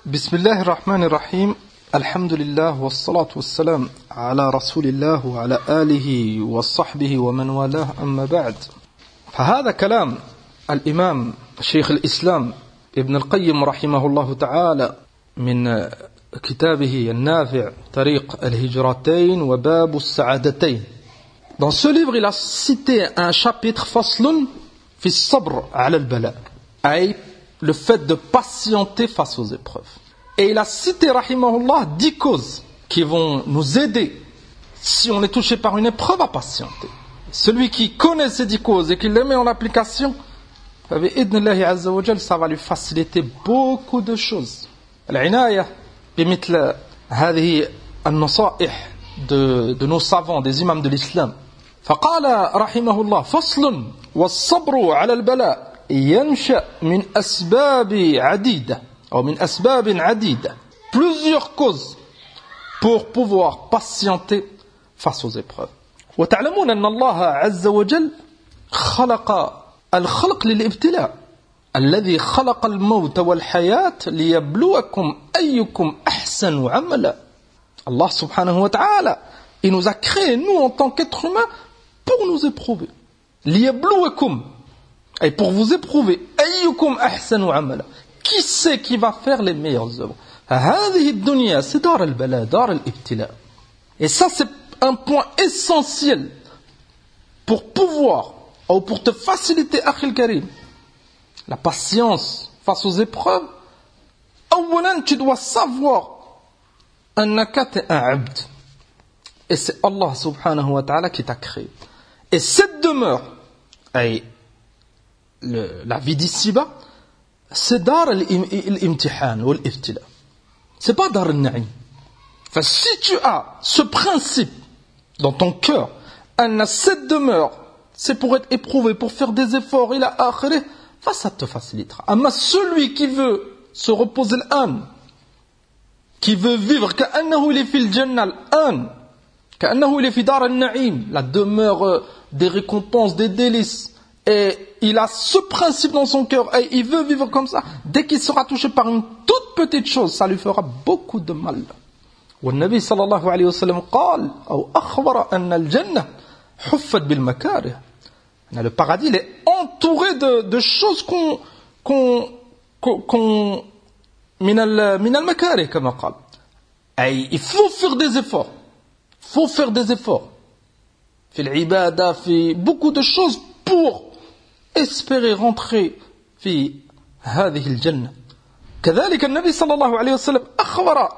بسم الله الرحمن الرحيم الحمد لله والصلاة والسلام على رسول الله وعلى آله وصحبه ومن والاه أما بعد فهذا كلام الإمام شيخ الإسلام ابن القيم رحمه الله تعالى من كتابه النافع طريق الهجرتين وباب السعادتين. Dans ce livre, il a cité un chapitre faslun fi sabr ala al-bala, ay le fait de patienter face aux épreuves. Et il a cité, rahimahullah, 10 causes qui vont nous aider, si on est touché par une épreuve, à patienter. Celui qui connaît ces 10 causes et qui les met en application, ça va lui faciliter beaucoup de choses. Al-inaya bimithla hadhihi an-nasaih de nos savants, des imams de l'islam. فقال رحمه الله فصل والصبر على البلاء ينشأ من أسباب عديدة أو من أسباب عديدة. Plusieurs causes pour pouvoir patienter face aux épreuves. وتعلمون أن الله عز وجل خلق الخلق للابتلاء الذي خلق الموت والحياة ليبلوكم أيكم أحسن عملا. Allah subhanahu wa ta'ala, il nous a créé, nous en tant qu'êtres humains, pour nous éprouver. ليبلوكم, et pour vous éprouver. أيكم أحسن عملا. Qui c'est qui va faire les meilleures œuvres? هذه الدنيا c'est دار البلاء دار الابتلاء. Et ça c'est un point essentiel pour pouvoir ou pour te faciliter أخي الكريم la patience face aux épreuves. أولا tu dois savoir أنك t'es un abd et c'est Allah subhanahu wa ta'ala qui t'a créé. Et cette demeure, la vie d'ici-bas, c'est dar al-imtihan ou al-iftila. C'est pas dar al-na'im. Enfin, si tu as ce principe dans ton cœur, cette demeure, c'est pour être éprouvé, pour faire des efforts, il a akhirih, ça te facilitera. Mais celui qui veut se reposer l'âme, qui veut vivre, كأنه il est في الجنة الآن, كأنه il est في دار النعيم, la demeure des récompenses, des délices, et il a ce principe dans son cœur, et il veut vivre comme ça. Dès qu'il sera touché par une toute petite chose, ça lui fera beaucoup de mal. والنبي صلى الله عليه وسلم قال أو أخبر أن الجنة حفت بالمكاره. Le paradis, il est entouré de choses من المكاره كما قال. Il faut faire des efforts. Faut faire des efforts. في العبادة, في beaucoup de choses pour espérer rentrer في هذه الجنة. كذلك النبي صلى الله عليه وسلم أخبر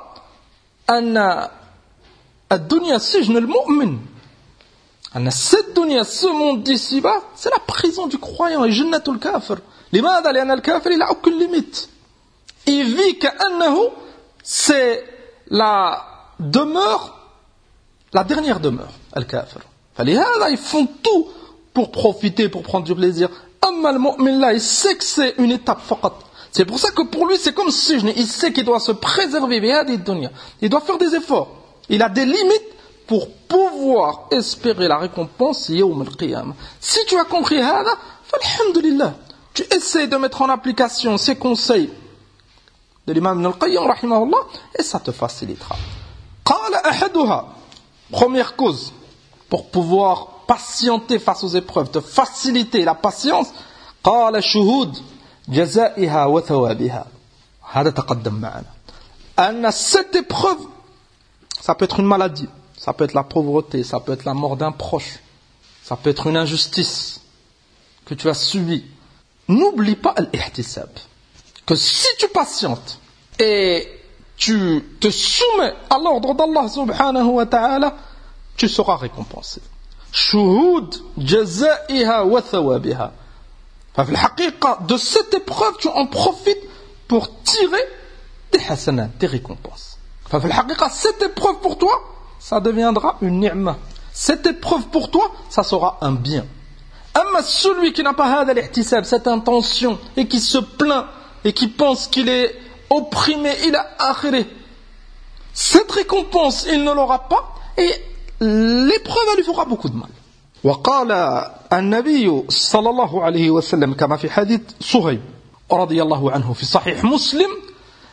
أن الدنيا سجن المؤمن. أن cette dunya, ce monde d'ici-bas, c'est la prison du croyant et جنة الكافر. لماذا؟ لأن الكافر il a aucune limite. Il vit كأنه c'est la demeure, la dernière demeure, الكافر. فلهذا ils font tout pour profiter, pour prendre du plaisir. أما المؤمن là, il sait que c'est une étape فقط. C'est pour ça que pour lui c'est comme si il sait qu'il doit se préserver بهذه الدنيا. Il doit faire des efforts. Il a des limites pour pouvoir espérer la récompense يوم القيامة. Si tu as compris هذا, فالحمدلله. Tu essaies de mettre en application ces conseils de l'imam Ibn al-Qayyim rahimahullah et ça te facilitera. قال أحدها, première cause pour pouvoir patienter face aux épreuves, te faciliter la patience. قال شهود جزائها وثوابها. هذا تقدم معنا. أن cette épreuve, ça peut être une maladie, ça peut être la pauvreté, ça peut être la mort d'un proche, ça peut être une injustice que tu as subie. N'oublie pas l'ihtisab, que si tu patientes et tu te soumets à l'ordre d'Allah subhanahu wa ta'ala, tu seras récompensé. Shuhud jazaiha wa thawabiha. في الحقيقة, de cette épreuve, tu en profites pour tirer des hasanat, des récompenses. في الحقيقة, cette épreuve pour toi, ça deviendra une ni'ma. Cette épreuve pour toi, ça sera un bien. أما celui qui n'a pas هذا الاحتساب, cette intention, et qui se plaint, et qui pense qu'il est opprimé, il a akhirih, cette récompense, il ne l'aura pas, et l'épreuve, elle lui fera beaucoup de mal. وقال النبي صلى الله عليه وسلم كما في حديث صهيب رضي الله عنه في صحيح مسلم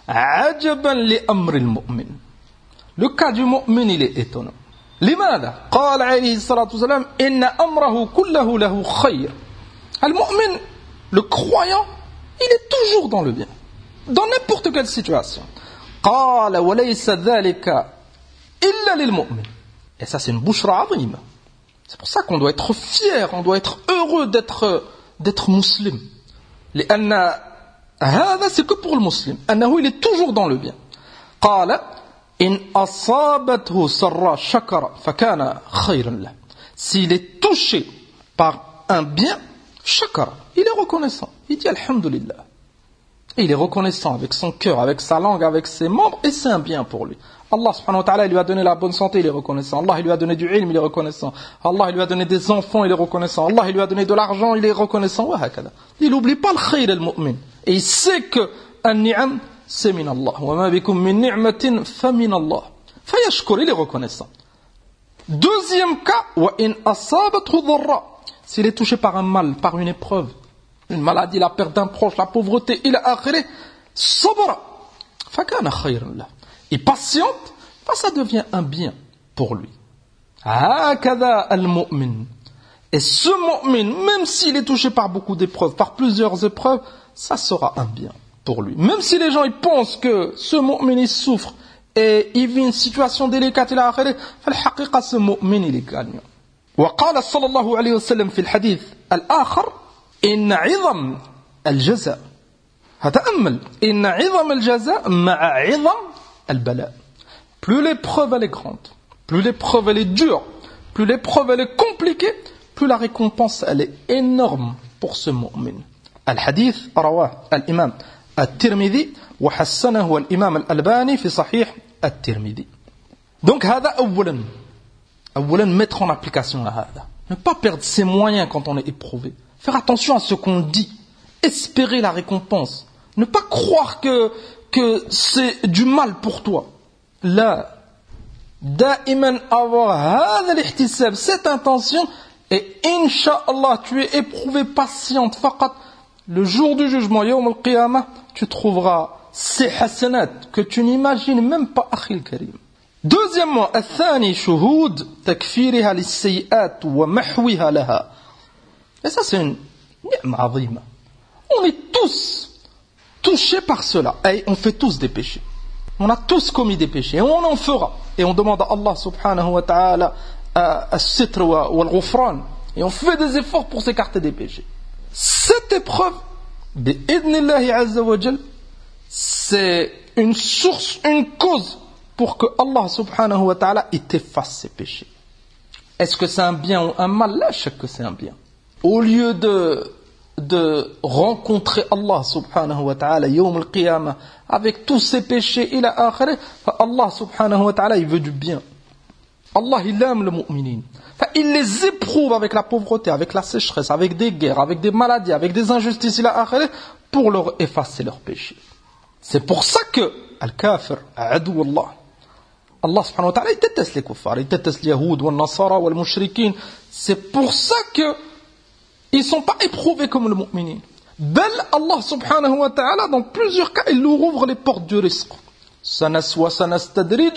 عجبا لأمر المؤمن. Le cas du mu'min, il est étonnant. لماذا؟ قال عليه الصلاة والسلام إن أمره كله له خير. المؤمن, le croyant, il est toujours dans le bien, dans n'importe quelle situation. قال وليس ذلك إلا للمؤمن. Et ça, c'est une bushra azima. C'est pour ça qu'on doit être fier, on doit être heureux d'être musulman. لأن هذا, c'est que pour le musulman. أنه, il est toujours dans le bien. قال إن أصابته سراء شكر فكان خيرا له. S'il est touché par un bien, shakara, il est reconnaissant. Il dit alhamdulillah. Et il est reconnaissant avec son cœur, avec sa langue, avec ses membres, et c'est un bien pour lui. Allah subhanahu wa ta'ala, il lui a donné la bonne santé, il est reconnaissant. Allah, il lui a donné du ilm, il est reconnaissant. Allah, il lui a donné des enfants, il est reconnaissant. Allah, il lui a donné de l'argent, il est reconnaissant. Il n'oublie pas le khayr al-mu'min. Et il sait que an-ni'am, c'est min Allah. Wa ma bikum min ni'matin fa min Allah. Fayashkur, il est reconnaissant. Deuxième cas, wa in asabathu dharra. S'il est touché par un mal, par une épreuve, une maladie, la perte d'un proche, la pauvreté, il a akhiré, sabra, fakana khayran lah. Il patiente, ça devient un bien pour lui. Hakada al-mu'min. Et ce mu'min, même s'il est touché par beaucoup d'épreuves, par plusieurs épreuves, ça sera un bien pour lui. Même si les gens ils pensent que ce mu'min il souffre et il vit une situation délicate, il a akhiré, فالحقيقة ce mu'min il est gagnant. وقال صلى الله عليه وسلم في الحديث الآخر إن عظم الجزاء هتأمل إن عظم الجزاء مع عظم البلاء. Plus l'épreuve elle est grande, plus l'épreuve elle est dure, plus l'épreuve elle est compliquée, plus la récompense elle est énorme pour ce mu'min. الحديث رواه الإمام الترمذي وحسنه الإمام الألباني في صحيح الترمذي. Donc هذا أولا mettre en application à هذا. Ne pas perdre ses moyens quand on est éprouvé. Faire attention à ce qu'on dit. Espérer la récompense. Ne pas croire que c'est du mal pour toi. Là, دائما avoir هذا الاحتساب, cette intention, et Inch'Allah, tu es éprouvé, patiente, faqat. Le jour du jugement, Yawm al-Qiyamah, tu trouveras ces hasanat que tu n'imagines même pas, Akhil Karim. Deuxièmement, الثاني شهود تكفيرها للسيئات ومحوها لها. Et ça, c'est une ni'ma azima. On est tous touchés par cela. Et on fait tous des péchés. On a tous commis des péchés. Et on en fera. Et on demande à Allah subhanahu wa ta'ala as-sitr wal-ghufran. Et on fait des efforts pour s'écarter des péchés. Cette épreuve, bi'idnillahi azza wa jal, c'est une source, une cause pour que Allah subhanahu wa ta'ala efface ses péchés. Est-ce que c'est un bien ou un mal? Là, je sais que c'est un bien. Au lieu de rencontrer Allah subhanahu wa ta'ala yawm al-qiyamah avec tous ses péchés ila akhirih, Allah subhanahu wa ta'ala il veut du bien. Allah il aime les mu'minin. Il les éprouve avec la pauvreté, avec la sécheresse, avec des guerres, avec des maladies, avec des injustices ila akhirih pour leur effacer leurs péchés. C'est pour ça que al-kafir adu Allah. Allah subhanahu wa ta'ala il déteste les kuffars, il déteste les yahoud, les nasara, les mushrikin. C'est pour ça que ils ne sont pas éprouvés comme le mu'minin. Bel Allah subhanahu wa ta'ala, dans plusieurs cas, il leur ouvre les portes du risque. Ça s'appelle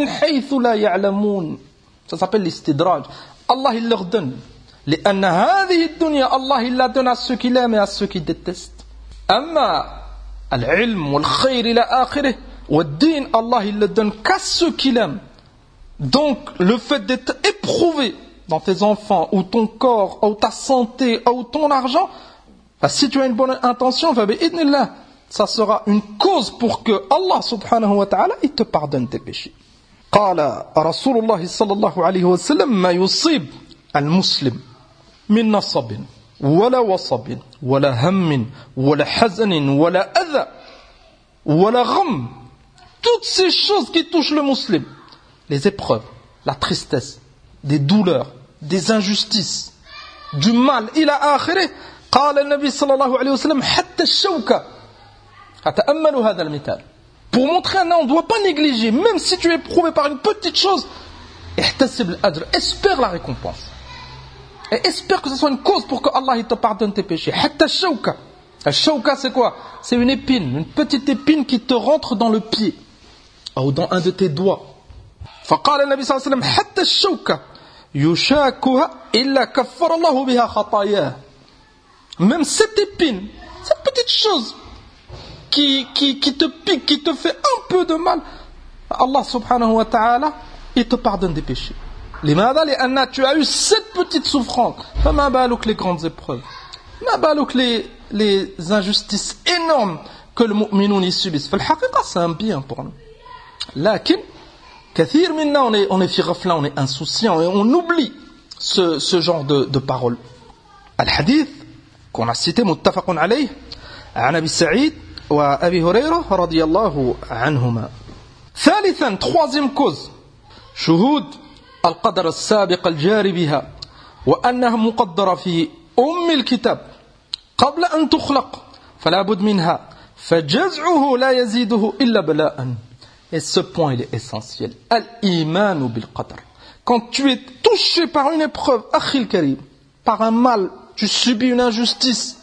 l'istidraj. Allah il leur donne. لأن هذه الدنيا Allah il la donne à ceux qui l'aiment et à ceux qui détestent. أما العلم والخير إلى آخره والدين Allah il le donne qu'à ceux qui l'aiment. Donc le fait d'être éprouvé dans tes enfants, ou ton corps, ou ta santé, ou ton argent, si tu as une bonne intention, ça sera une cause pour que Allah subhanahu wa ta'ala il te pardonne tes péchés. قال رسول الله صلى الله عليه وسلم ما يصيب المسلم من نصب ولا وصب ولا هم ولا حزن ولا أذى ولا غم. Toutes ces choses qui touchent le musulman, les épreuves, la tristesse, des douleurs, des injustices, du mal, إلى آخره. قال النبي صلى الله عليه وسلم حتى الشوكة. أتأملوا هذا المثال. Pour montrer un on ne doit pas négliger, même si tu es éprouvé par une petite chose, احتسب الأجر, espère la récompense. Et espère que ce soit une cause pour que Allah il te pardonne tes péchés. حتى الشوكة. Al-shawka, c'est quoi? C'est une épine, une petite épine qui te rentre dans le pied, ou dans un de tes doigts. فقال النبي صلى الله عليه وسلم حتى الشوكة يشاكها إلا كفر الله بها خطاياه. Même cette épine, cette petite chose qui te pique, qui te fait un peu de mal, Allah subhanahu wa ta'ala, il te pardonne des péchés. لماذا؟ لأن tu as eu cette petite souffrance. فما بالك les grandes épreuves, ما بالك les injustices énormes que le mu'minoun y subissent. في الحقيقة c'est un bien pour nous. لكن كثير منا on est في غفلة, on est insouciant et on oublie ce genre de paroles. الحديث qu'on a cité متفق عليه عن أبي سعيد وأبي هريرة رضي الله عنهما. ثالثا, troisième cause, شهود القدر السابق الجاري بها وأنها مقدرة في الكتاب قبل أن تخلق فلا بد منها فجزعه لا يزيده إلا بلاء. Et ce point, il est essentiel. Al-imanu bil-qadr. Quand tu es touché par une épreuve, akhil karim, par un mal, tu subis une injustice,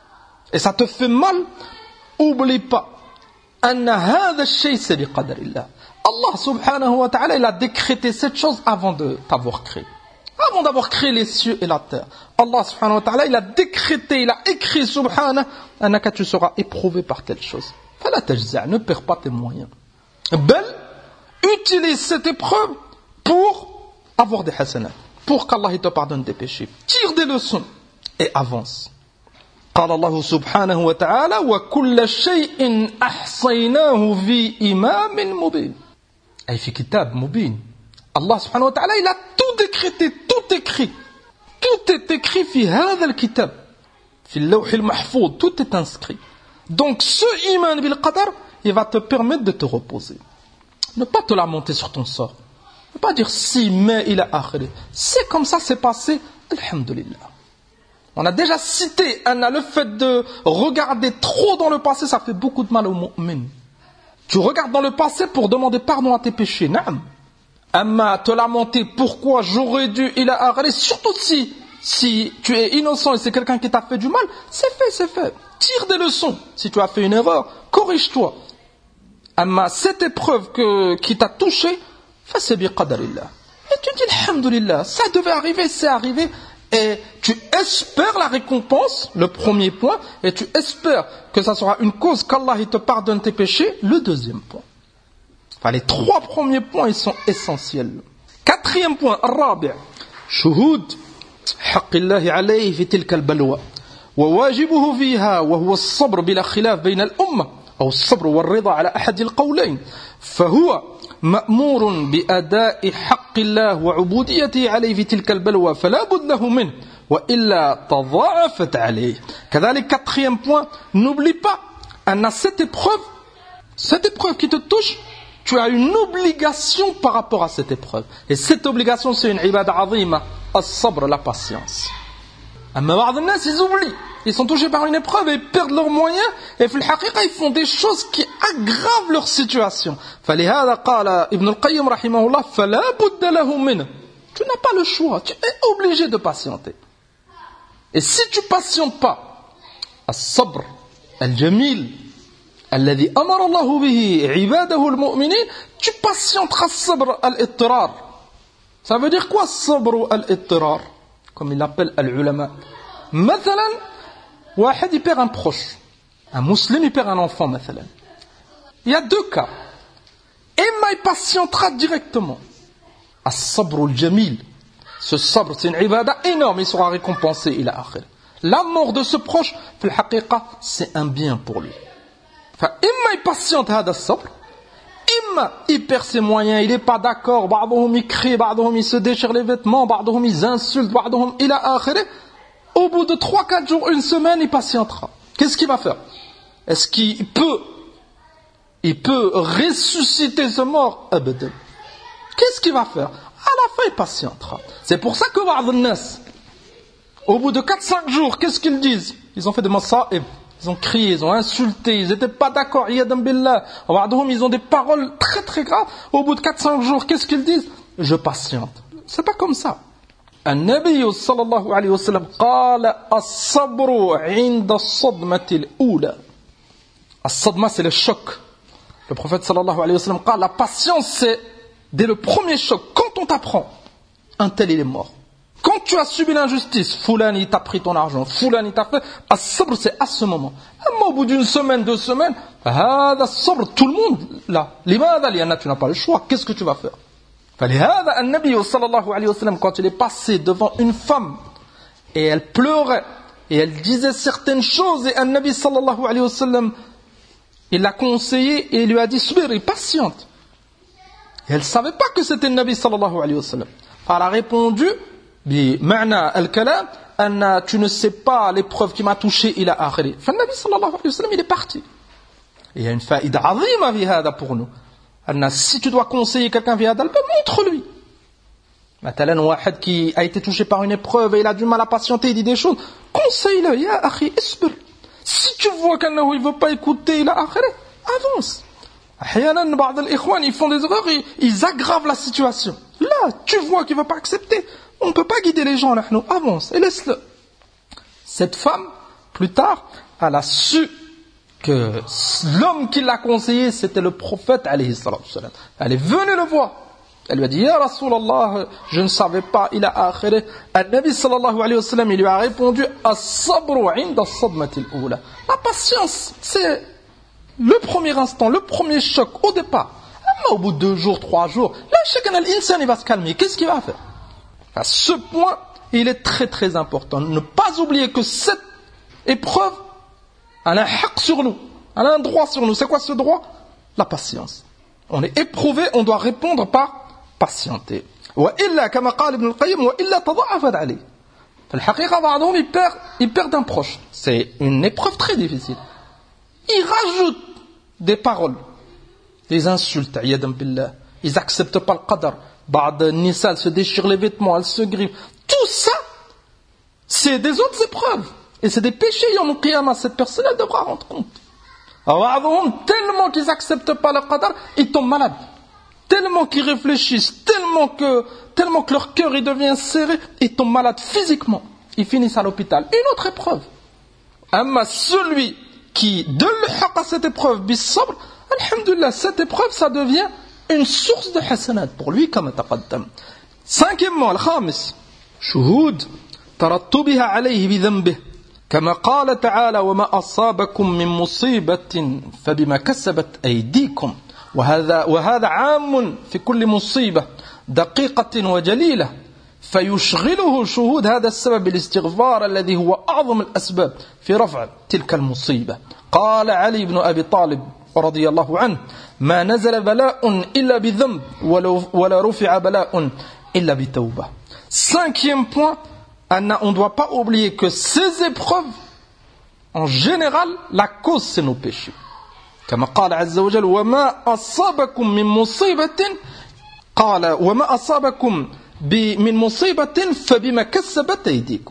et ça te fait mal, oublie pas. Anna hadha shay c'est bi qadrillah. Allah subhanahu wa ta'ala, il a décrété cette chose avant de t'avoir créé. Avant d'avoir créé les cieux et la terre. Allah subhanahu wa ta'ala, il a décrété, il a écrit subhanahu, annaka tu seras éprouvé par telle chose. Fala tajza', ne perds pas tes moyens. Bel, utilise cette épreuve pour avoir des hasanat, pour qu'Allah te pardonne tes péchés. Tire des leçons et avance. قال الله سبحانه وتعالى وكل شيء أحصيناه في إمام مبين. أي في كتاب مبين. Allah subhanahu wa ta'ala, il a tout décrété, tout écrit. Tout est écrit في هذا الكتاب. في اللوح المحفوظ, tout est inscrit. Donc ce iman bil qadar, il va te permettre de te reposer. Ne pas te lamenter sur ton sort. Ne pas dire si, mais il a akhiri. C'est comme ça, c'est passé. Alhamdulillah. On a déjà cité, Anna, le fait de regarder trop dans le passé, ça fait beaucoup de mal au mu'min. Tu regardes dans le passé pour demander pardon à tes péchés. Naam. Amma, te lamenter, pourquoi j'aurais dû, il a akhiri. Surtout si tu es innocent et c'est quelqu'un qui t'a fait du mal, c'est fait, c'est fait. Tire des leçons. Si tu as fait une erreur, corrige-toi. Amma, cette épreuve qui t'a touché, fais bi qadarillah. Et tu dis alhamdulillah, ça devait arriver, c'est arrivé. Et tu espères la récompense, le premier point, et tu espères que ça sera une cause qu'Allah te pardonne tes péchés, le deuxième point. Enfin, les trois premiers points, ils sont essentiels. Quatrième point, الرابع, شهود حق الله عليه في تلك البلوى وواجبه فيها وهو الصبر بلا خلاف بين الأمة أو الصبر والرضا على أحد القولين فهو مأمور بأداء حق الله وعبوديته عليه في تلك البلوى فلا بد له منه وإلا تضاعفت عليه. كذلك quatrième point, n'oublie pas أن cette épreuve qui te touche, tu as une obligation par rapport à cette épreuve. Et cette obligation, c'est une ibada azima, as-sabr, la patience. Mais بعض الناس, ils oublient. Ils sont touchés par une épreuve et ils perdent leurs moyens. Et في الحقيقة, ils font des choses qui aggravent leur situation. فلهذا قال ابن القيم رحمه الله فلا بد له منه. Tu n'as pas le choix. Tu es obligé de patienter. Et si tu patientes pas, الصبر الجميل الذي أمر الله به عباده المؤمنين, tu patienteras الصبر الاضطرار. Ça veut dire quoi الصبر الاضطرار? Comme il l'appelle العلماء. مثلا واحد يperd un proche, un musulman il perd un enfant مثلا. Il y a deux cas. إما il patientera directement. الصبر الجميل. Ce sabr, c'est une ibada énorme, il sera récompensé إلى آخره. La mort de ce proche, في الحقيقة, c'est un bien pour lui. فإما il patiente هذا الصبر, إما il perd ses moyens, il n'est pas d'accord, بعضهم يكري, بعضهم il se déchire les vêtements, بعضهم ils insultent, بعضهم إلى آخره. Au bout de 3-4 jours, une semaine, il patientera. Qu'est-ce qu'il va faire? Est-ce qu'il peut ressusciter ce mort? Abadan. Qu'est-ce qu'il va faire? À la fin, il patientera. C'est pour ça que au bout de 4-5 jours, qu'est-ce qu'ils disent? Ils ont fait des massa'ib. Ils ont crié, ils ont insulté, ils n'étaient pas d'accord. Iyadam billah. Ils ont des paroles très très graves. Au bout de 4-5 jours, qu'est-ce qu'ils disent? Je patiente. C'est pas comme ça. النبي صلى الله عليه وسلم قال الصبر عند الصدمة الأولى. الصدمة c'est le choc. Le prophète sallallahu alayhi wa sallam قال la patience c'est dès le premier choc. Quand on t'apprend un tel il est mort. Quand tu as subi l'injustice, Foulani il t'a pris ton argent, Foulani il t'a fait, as-sabr c'est à ce moment. Mais au bout d'une semaine, 2 semaines, as-sabr, tout le monde là. Limada liana, tu n'as pas le choix, qu'est-ce que tu vas faire? فلهذا النبي صلى الله عليه وسلم quand il est passé devant une femme et elle pleurait et elle disait certaines choses et النبي صلى الله عليه وسلم il l'a conseillé et il lui a dit subir, patiente. Et elle ne savait pas que c'était le Nabi sallallahu alayhi wa sallam. Elle a répondu بمعنى الكلام أن tu ne sais pas l'épreuve qui m'a touché إلى آخره. فالنبي صلى الله عليه وسلم il est parti. Il y a une faïda عظيمة في هذا pour nous. أن si tu dois conseiller quelqu'un في هذا الباب, montre-lui. مثلا واحد qui a été touché par une épreuve et il a du mal à patienter, il dit des choses, conseille-le. يا أخي اصبر. Si tu vois qu'il ne veut pas écouter إلى آخره, avance. أحيانا بعض الإخوان ils font des erreurs et ils aggravent la situation. Là, tu vois qu'il ne veut pas accepter. On ne peut pas guider les gens là, nous avance et laisse-le. Cette femme, plus tard, elle a su que l'homme qui l'a conseillé, c'était le prophète alayhi salatu wassalam. Elle est venue le voir. Elle lui a dit, Ya Rasulallah, je ne savais pas, il a akhiré. Al-Nabi sallallahu alayhi wa sallam, il lui a répondu, As-sabru inda as-sadmatil oula. La patience, c'est le premier instant, le premier choc, au départ. Mais au bout de 2 jours, 3 jours, là, chacun l'insan, il va se calmer. Qu'est-ce qu'il va faire? À ce point, il est très très important. Ne pas oublier que cette épreuve, elle a un haq sur nous. Elle a un droit sur nous. C'est quoi ce droit? La patience. On est éprouvé, on doit répondre par patienter. وإلا كما قال ابن القيم وإلا تضاعفت عليه. في الحقيقة بعضهم ils perdent un proche. C'est une épreuve très difficile. Ils rajoutent des paroles, des insultes. عياذا بالله. Ils n'acceptent pas le qadar. بعض النساء se déchirent les vêtements, elles se griffent. Tout ça, c'est des autres épreuves. Et c'est des péchés. Yom al-Qiyamah, cette personne, elle devra rendre compte. Alors, tellement qu'ils n'acceptent pas le qadar, ils tombent malades. Tellement qu'ils réfléchissent, tellement que leur cœur il devient serré, ils tombent malades physiquement. Ils finissent à l'hôpital. Une autre épreuve. Amma celui qui donne le haqq à cette épreuve, bis sabr, alhamdulillah, cette épreuve, ça devient une source de hasanat pour lui comme taqaddam. 5e, al-khamis, shuhud tarattubiha alayhi bi dhanbihi kama qala ta'ala wa ma asabakum min musibatin fabima kasabat aydikum وهذا عام في كل مصيبة دقيقة وجليلة فيشغله شهود هذا السبب الاستغفار الذي هو أعظم الأسباب في رفع تلك المصيبة. قال علي بن أبي طالب رضي الله عنه ما نزل بلاء إلا بذنب ولا رفع بلاء إلا بتوبة. 5e point, on ne doit pas oublier que ces épreuves, en général, la cause c'est nos péchés. كما قال عز وجل وما أصابكم من مصيبة قال وما أصابكم من مصيبة فبما كسبت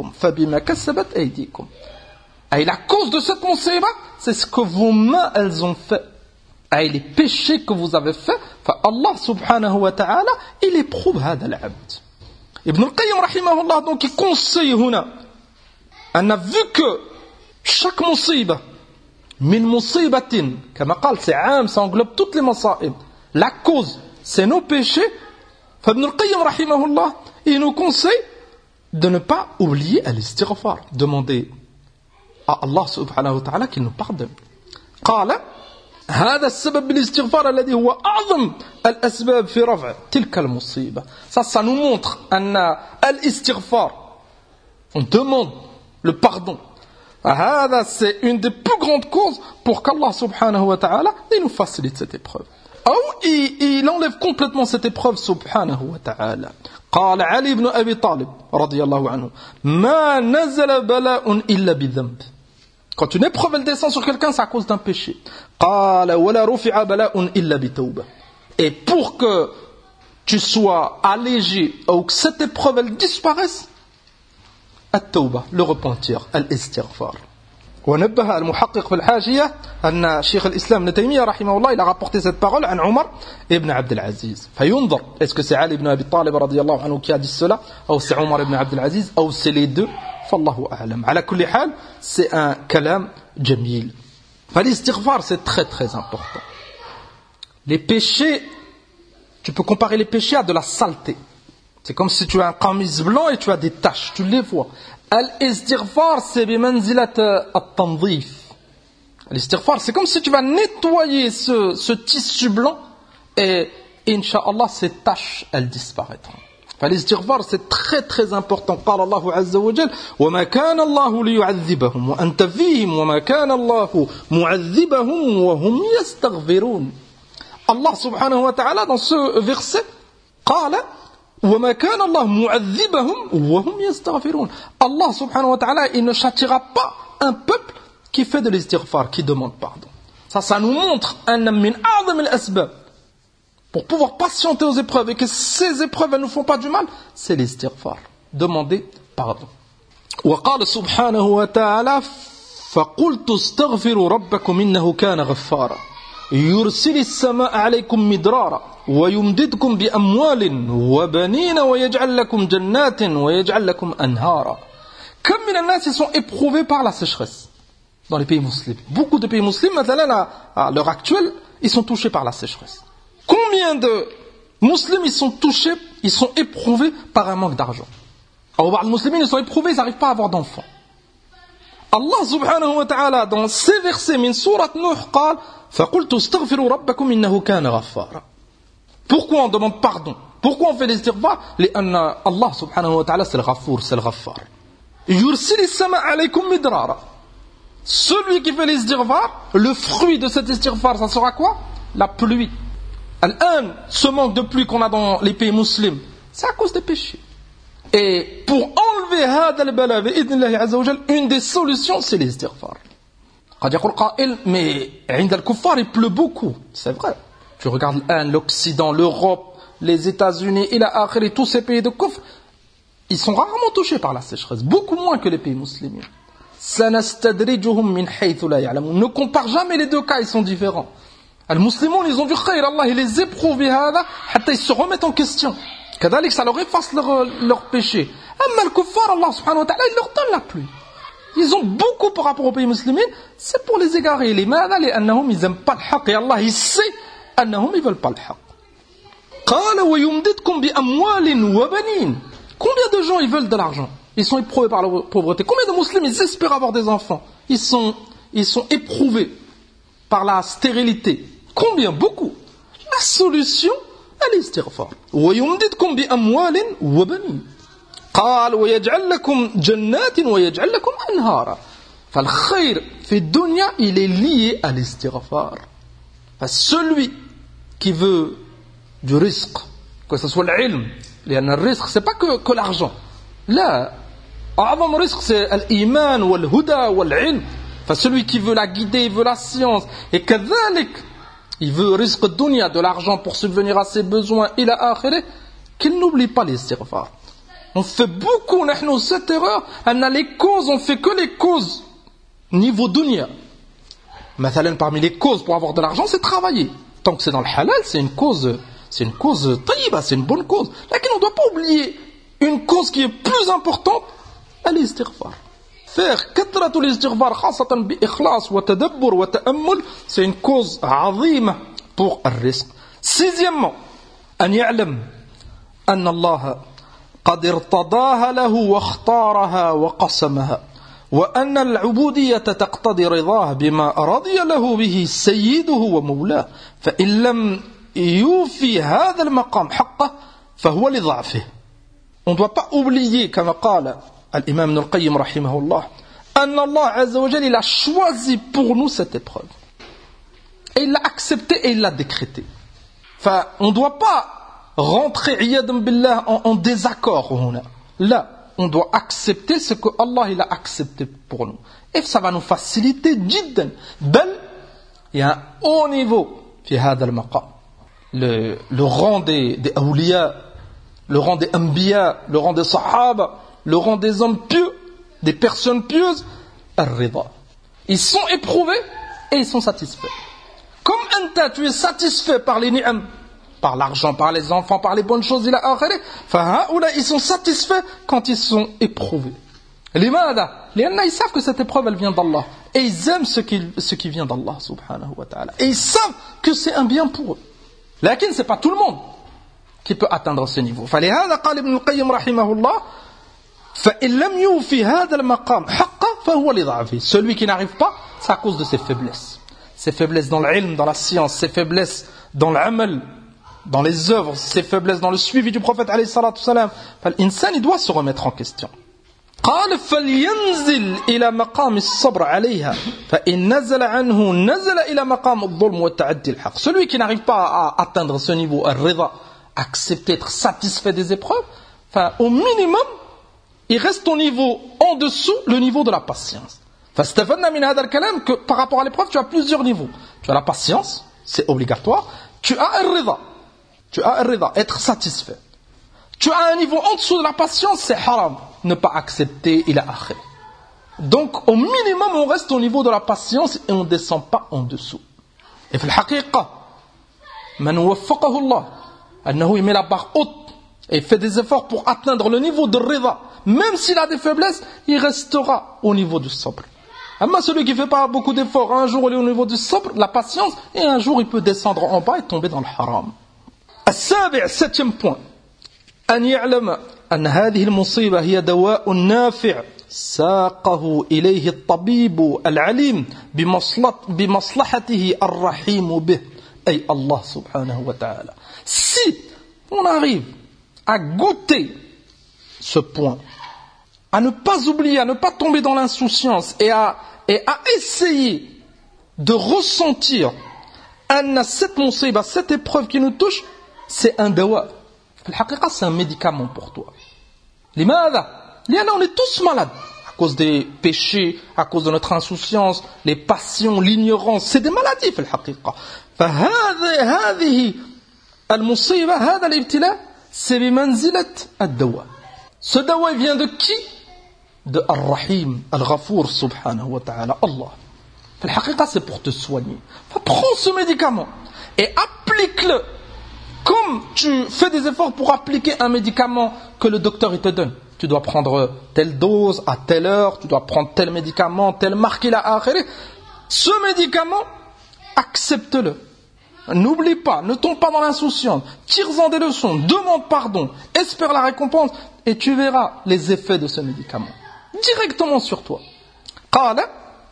أيديكم. Et la cause de cette musiba, c'est ce que vos mains elles ont fait. Et les péchés que vous avez fait, Allah subhanahu wa ta'ala, il éprouve هذا العبد. Ibn al-Qayyim rahimahullah donc il conseille هنا. On a vu que chaque musiba min musibatin, comme قال, c'est عام, ça englobe toutes les masaib. La cause, c'est nos péchés. Ibn al-Qayyim rahimahullah, il nous conseille de ne pas oublier al-istighfar, demander à Allah subhanahu wa ta'ala qu'il nous pardonne. قال هذا السبب بالاستغفار الذي هو أعظم الأسباب في رفع تلك المصيبة. Ça nous montre أن الاستغفار, on demande le pardon. هذا c'est une des plus grandes causes pour qu'Allah subhanahu wa ta'ala il nous facilite cette épreuve. Ou il enlève complètement cette épreuve subhanahu wa ta'ala. قال علي بن أبي طالب رضي الله عنه ما نزل بلاء إلا بذنب. Quand une épreuve elle descend sur quelqu'un, c'est à cause d'un péché. قال ولا رفع بلاء إلا بتوبة. Et pour que tu sois allégé ou que cette épreuve elle disparaisse, التوبة, le repentir, الاستغفار. ونبه المحقق في الحاشية أن شيخ الإسلام ابن تيمية رحمه الله il a rapporté cette parole عن عمر ابن عبد العزيز فينظر est-ce que c'est Ali ibn Abi Talib رضي الله عنه qui a dit cela ou c'est Omar ibn Abd al-Aziz ou c'est les deux فالله أعلم على كل حال c'est un كلام جميل فالاستغفار c'est très très important les péchés tu peux comparer les péchés à de la saleté c'est comme si tu as un qamis blanc et tu as des taches tu les vois Al-istighfar, c'est bimanzilat at-tanzif. L'istighfar, c'est comme si tu vas nettoyer ce tissu blanc et, incha'Allah, ces taches, elles disparaîtront. L'istighfar, c'est très très important. قال الله عز وجل وما كان الله ليعذبهم وأنت فيهم وما كان الله معذبهم وهم يستغفرون. Allah subhanahu wa ta'ala, dans ce verset, قال وَمَا كَانَ اللَّهُ مُعَذِّبَهُمْ وَهُمْ يَسْتَغْفِرُونَ. Allah subhanahu wa ta'ala, il ne châtiera pas un peuple qui fait de l'istighfar, qui demande pardon. Ça nous montre un min a'zam al-asbab pour pouvoir patienter aux épreuves et que ces épreuves elles ne font pas du mal, c'est l'istighfar. Demander pardon. وقال سبحانه وتعالى فَقُلْتُ اسْتَغْفِرُوا رَبَّكُمْ إِنَّهُ كَانَ غَفَّارًا يُرْسِلِ السَّمَاءَ عَلَيْكُمْ مِدْرَارًا ويمددكم بأموال وبنين ويجعل لكم جنات ويجعل لكم أنهارا. Comme les gens ils sont éprouvés par la sécheresse dans les pays musulmans. Beaucoup de pays musulmans, maintenant, à l'heure actuelle, ils sont touchés par la sécheresse. Combien de musulmans ils sont touchés, ils sont éprouvés par un manque d'argent. Alors, les musulmans ils sont éprouvés, ils n'arrivent pas à avoir d'enfants. Allah subhanahu wa ta'ala, dans ces versets, min surat Nuh, قال فقلت استغفروا ربكم إنه كان غفارا. Pourquoi on demande pardon? Pourquoi on fait l'istighfar? Allah subhanahu wa ta'ala c'est le Ghafour, c'est le Ghaffar. Yursili sama alaykum midrara. Celui qui fait l'istighfar, le fruit de cet istighfar, ça sera quoi? La pluie. Al-an, ce manque de pluie qu'on a dans les pays musulmans, c'est à cause des péchés. Et pour enlever hada al-bala bi'idnillahi azza wa jal, une des solutions c'est l'istighfar. قد يقول قائل mais عند الكفار il pleut beaucoup, c'est vrai. Tu regardes l'Occident, l'Europe, les États-Unis, et tous ces pays de kufr, ils sont rarement touchés par la sécheresse, beaucoup moins que les pays musulmans. Ne compare jamais les deux cas, ils sont différents. Les musulmans, ils ont du khayr, Allah il les éprouve, ils se remettent en question. Ça leur efface leur péché. Mais le kuffar, Allah subhanahu wa ta'ala, il leur donne la pluie. Ils ont beaucoup par rapport aux pays musulmans, c'est pour les égarer. Les mâles, ils n'aiment pas le haqq, et Allah il sait أنهم ils veulent pas le haqq. قال ويمددكم بأموال وبنين. Combien de gens ils veulent de l'argent? Ils sont éprouvés par la pauvreté. Combien de musulmans ils espèrent avoir des enfants? Ils sont éprouvés par la stérilité. Combien? Beaucoup. La solution, elle est l'istighfar. ويمددكم بأموال وبنين. قال ويجعل لكم جنات ويجعل لكم أنهارا. فالخير في الدنيا il est lié à l'istighfar. Celui qui veut du risque, que ce soit l'ilm, le risque, c'est pas que l'argent. Là, avant le risque, c'est l'iman, ou le huda, ou l'ilm. Celui qui veut la guider, il veut la science. Et kadhalik, il veut risque dunya, de l'argent pour subvenir à ses besoins, ila akhirih, qu'il n'oublie pas l'istighfar. On fait beaucoup, nous, cette erreur, on a les causes, on fait que les causes niveau dunya. Parmi les causes pour avoir de l'argent, c'est travailler. Tant que c'est dans le halal, c'est une cause tayyiba, c'est une bonne cause. Mais on ne doit pas oublier une cause qui est plus importante, l'istighfar. Faire katratul istighfar, khasatan bi ikhlas wa tadabbur wa ta'ammul, c'est une cause azima pour le risque. Sixièmement, an ya'lam anna Allah qad irtadaha lahu wa ikhtaraha wa qasamaha. وأن العبودية تقتضي رضاه بما رضي له به سيده ومولاه فإن لم يوفي هذا المقام حقه فهو لضعفه. On ne doit pas oublier, comme قال الإمام ابن القيم رحمه الله, أن الله عز وجل il a choisi pour nous cette épreuve. Et il l'a accepté et il l'a décrété. On ne doit pas rentrer عياذا بالله en désaccord. Là, on doit accepter ce que Allah il a accepté pour nous. Et ça va nous faciliter jiddan. Bel, il y a un haut niveau في هذا المقام. Le rang des awliya, le rang des anbiya, le rang des sahaba, le rang des hommes pieux, des personnes pieuses, ar-rida. Ils sont éprouvés et ils sont satisfaits. Comme anta, tu es satisfait par les ni'am, par l'argent, par les enfants, par les bonnes choses, ils sont satisfaits quand ils sont éprouvés. Limada, ils savent que cette épreuve elle vient d'Allah et ils aiment ce qui vient d'Allah subhanahu wa ta'ala et ils savent que c'est un bien pour eux. Lakin c'est pas tout le monde qui peut atteindre ce niveau. فلهذا قال ابن القيم رحمه الله فإن لم يوفي هذا المقام حقا فهو لضعفه. Celui qui n'arrive pas, c'est à cause de ses faiblesses. Ses faiblesses dans l'ilm, dans la science, ses faiblesses dans l'amal, dans les œuvres, ses faiblesses dans le suivi du prophète alayhi salatu wassalam. L'insan, il doit se remettre en question. قال فلينزل إلى مقام الصبر عليها فإن نزل عنه نزل إلى مقام الظلم والتعدي الحق. Celui qui n'arrive pas à atteindre ce niveau, ar-rida, accepter, être satisfait des épreuves, au minimum, il reste au niveau en dessous, le niveau de la patience. فاستفدنا من هذا الكلام que par rapport à l'épreuve, tu as plusieurs niveaux. Tu as la patience, c'est obligatoire. Tu as ar-rida, être satisfait. Tu as un niveau en dessous de la patience, c'est haram. Ne pas accepter, il a akhir. Donc, au minimum, on reste au niveau de la patience et on ne descend pas en dessous. Et في الحقيقة, من وفقه الله, أنه il met la barre haute et fait des efforts pour atteindre le niveau de rida, même s'il a des faiblesses, il restera au niveau du sabr. Mais celui qui ne fait pas beaucoup d'efforts, un jour il est au niveau du sabr, la patience, et un jour il peut descendre en bas et tomber dans le haram. السابع, septième point. أن يعلم أن هذه المصيبة هي دواء نافع ساقه إليه الطبيب العليم بمصلحته الرحيم به أي الله سبحانه وتعالى. Si on arrive à goûter ce point, à ne pas oublier, à ne pas tomber dans l'insouciance et à essayer de ressentir cette musiba, cette épreuve qui nous touche, c'est un dawa. C'est un médicament pour toi. لماذا؟ لأن on est tous malades à cause des péchés, à cause de notre insouciance, les passions, l'ignorance, c'est des maladies في الحقيقة. فهذه المصيبة هذا الابتلاء c'est بمنزلة الدواء. Ce dawa vient de qui? De Ar-Rahim, Al-Ghafour subhanahu wa ta'ala, Allah. في الحقيقة c'est pour te soigner. Prends ce médicament et applique-le. Comme tu fais des efforts pour appliquer un médicament que le docteur il te donne. Tu dois prendre telle dose, à telle heure, tu dois prendre tel médicament, telle marque il a akhiri. Ce médicament, accepte-le. N'oublie pas, ne tombe pas dans l'insouciance. Tire-en des leçons, demande pardon, espère la récompense et tu verras les effets de ce médicament. Directement sur toi. قال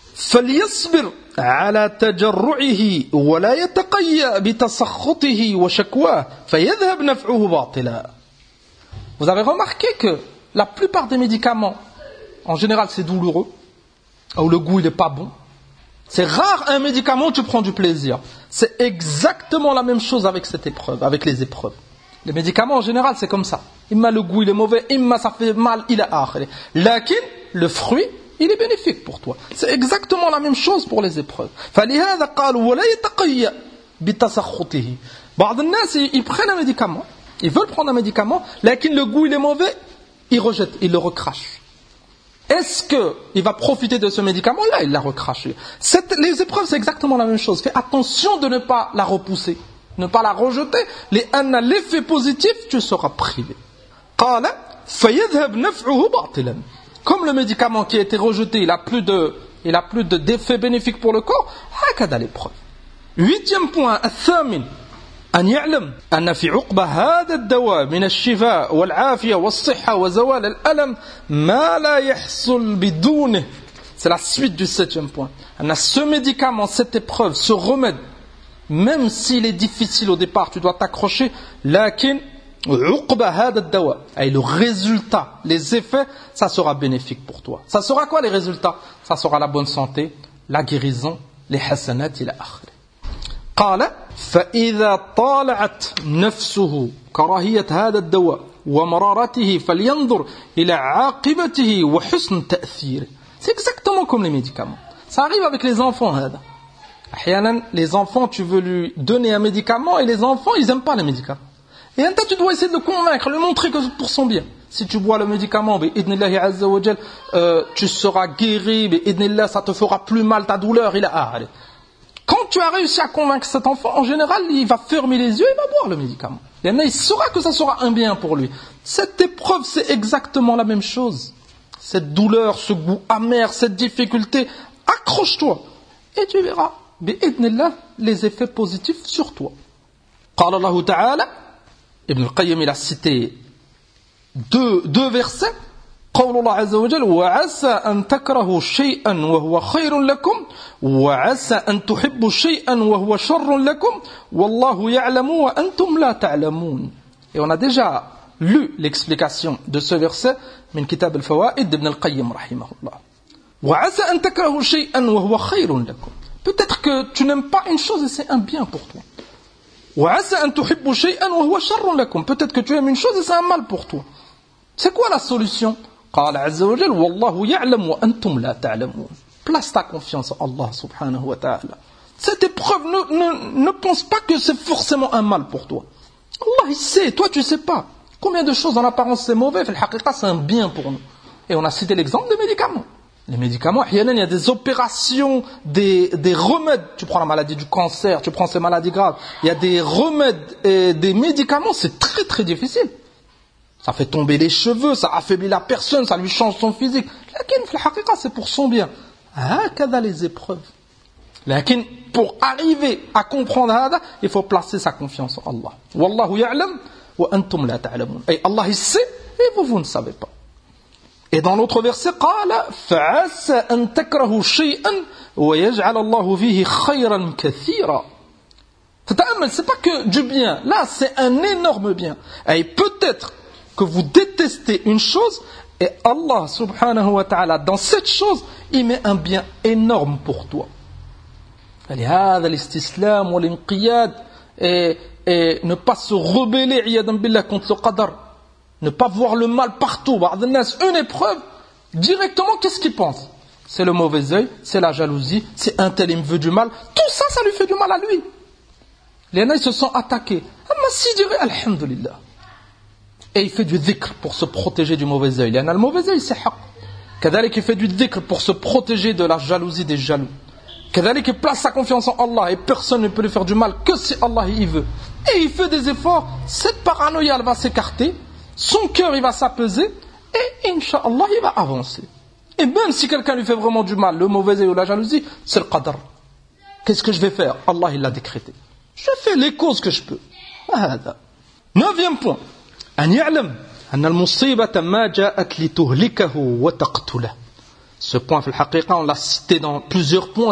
فليصبر على تجرعه ولا يتقيأ بتسخطه وشكواه فيذهب نفعه باطلا. Vous avez remarqué que la plupart des médicaments, en général c'est douloureux, ou le goût il n'est pas bon. C'est rare un médicament où tu prends du plaisir. C'est exactement la même chose avec cette épreuve, avec les épreuves. Les médicaments en général c'est comme ça. Imma le goût il est mauvais, imma ça fait mal, il est akhir. Lakin, le fruit, il est bénéfique pour toi. C'est exactement la même chose pour les épreuves. فلهذا قالوا ولا يتقيأ بتسخطه. بعض الناس ils prennent un médicament, ils veulent prendre un médicament, lakin le goût il est mauvais, ils rejettent, ils le recrachent. Est-ce qu'il va profiter de ce médicament? Là, il l'a recraché. Les épreuves, c'est exactement la même chose. Fais attention de ne pas la repousser, ne pas la rejeter. L'effet positif, tu seras privé. قال فيذهب نفعه باطلا. Comme le médicament qui a été rejeté, il a plus d'effet bénéfique pour le corps, هكذا l'épreuve. Huitième point, الثامن أن يعلم أن في عقبة هذا الدواء من الشفاء والعافية والصحة وزوال الألم ما لا يحصل بدونه. C'est la suite du septième point. Ce médicament, cette épreuve, ce remède, même s'il est difficile au départ, tu dois t'accrocher, لكن عقبة هذا الدواء, et le résultat, les effets, ça sera bénéfique pour toi. Ça sera quoi les résultats? Ça sera la bonne santé, la guérison, les hasanat إلى آخره. قال فإذا طالعت نفسه كراهية هذا الدواء ومرارته فلينظر إلى عاقبته وحسن تأثيره. C'est exactement comme les médicaments. Ça arrive avec les enfants. هذا. أحيانا les enfants, tu veux lui donner un médicament et les enfants, ils n'aiment pas les médicaments. Et tu dois essayer de le convaincre, lui montrer que c'est pour son bien. Si tu bois le médicament, bi'idnillahi azza wa jal, tu seras guéri, bi'idnillah, ça te fera plus mal, ta douleur, allez. Quand tu as réussi à convaincre cet enfant, en général, il va fermer les yeux et va boire le médicament. Il saura que ça sera un bien pour lui. Cette épreuve, c'est exactement la même chose. Cette douleur, ce goût amer, cette difficulté, accroche-toi. Et tu verras, bi'idnillah, les effets positifs sur toi. قال الله تعالى, Ibn al-Qayyim, il a cité deux versets. قول الله عز وجل وعسى أن تكرهوا شيئا وهو خير لكم وعسى أن تحبوا شيئا وهو شر لكم والله يعلم وأنتم لا تعلمون. Et on a déjà lu l'explication de ce verset من كتاب الفوائد d'Ibn al-Qayyim رحمه الله. وعسى أن تكرهوا شيئا وهو خير لكم. Peut-être que tu n'aimes pas une chose et c'est un bien pour toi. وعسى أن تحبوا شيئا وهو شر لكم. Peut-être que tu aimes une chose et c'est un mal pour toi. C'est quoi la solution? قال عز وجل والله يعلم وأنتم لا تعلمون. Place ta confiance en Allah subhanahu wa ta'ala. Cette épreuve, ne pense pas que c'est forcément un mal pour toi. Allah il sait, toi tu sais pas. Combien de choses en apparence c'est mauvais, في الحقيقة c'est un bien pour nous. Et on a cité l'exemple des médicaments. Les médicaments, il y a des opérations, des remèdes. Tu prends la maladie du cancer, tu prends ces maladies graves. Il y a des remèdes et des médicaments, c'est très très difficile. Ça fait tomber les cheveux, ça affaiblit la personne, ça lui change son physique. Lakin, في الحقيقة, c'est pour son bien. Hakada les épreuves. Lakin, pour arriver à comprendre hada, il faut placer sa confiance en Allah. Wallahu ya'lam wa antum la ta'lamun. Et Allah il sait et vous ne savez pas. Et dans l'autre verset, قال فعسى أن تكرهوا شيئا ويجعل الله فيه خيرا كثيرا. C'est pas que du bien. Là, c'est un énorme bien. Et peut-être que vous détestez une chose et Allah subhanahu wa ta'ala dans cette chose il met un bien énorme pour toi. فلهذا الاستسلام والانقياد et ne pas se rebeller عياذا بالله contre le qadar, ne pas voir le mal partout. Une épreuve, directement qu'est-ce qu'il pense? C'est le mauvais œil, c'est la jalousie, c'est un tel il me veut du mal. Tout ça, ça lui fait du mal à lui. Les gens ils se sont attaqués. Mais si dirait alhamdulillah. Et il fait du dhikr pour se protéger du mauvais œil. Le mauvais œil, c'est haq. Kadalik, il fait du dhikr pour se protéger de la jalousie des jaloux. Kadalik, il place sa confiance en Allah et personne ne peut lui faire du mal que si Allah y veut. Et il fait des efforts, cette paranoïa elle va s'écarter, son cœur il va s'apaiser et Inch'Allah il va avancer. Et même si quelqu'un lui fait vraiment du mal, le mauvais œil ou la jalousie, c'est le qadar. Qu'est-ce que je vais faire? Allah il l'a décrété. Je fais les causes que je peux. 9e point. أن يعلم أن المصيبة ما جاءت لتهلكه وتقتله. Ce point, في الحقيقة, on l'a cité dans plusieurs points.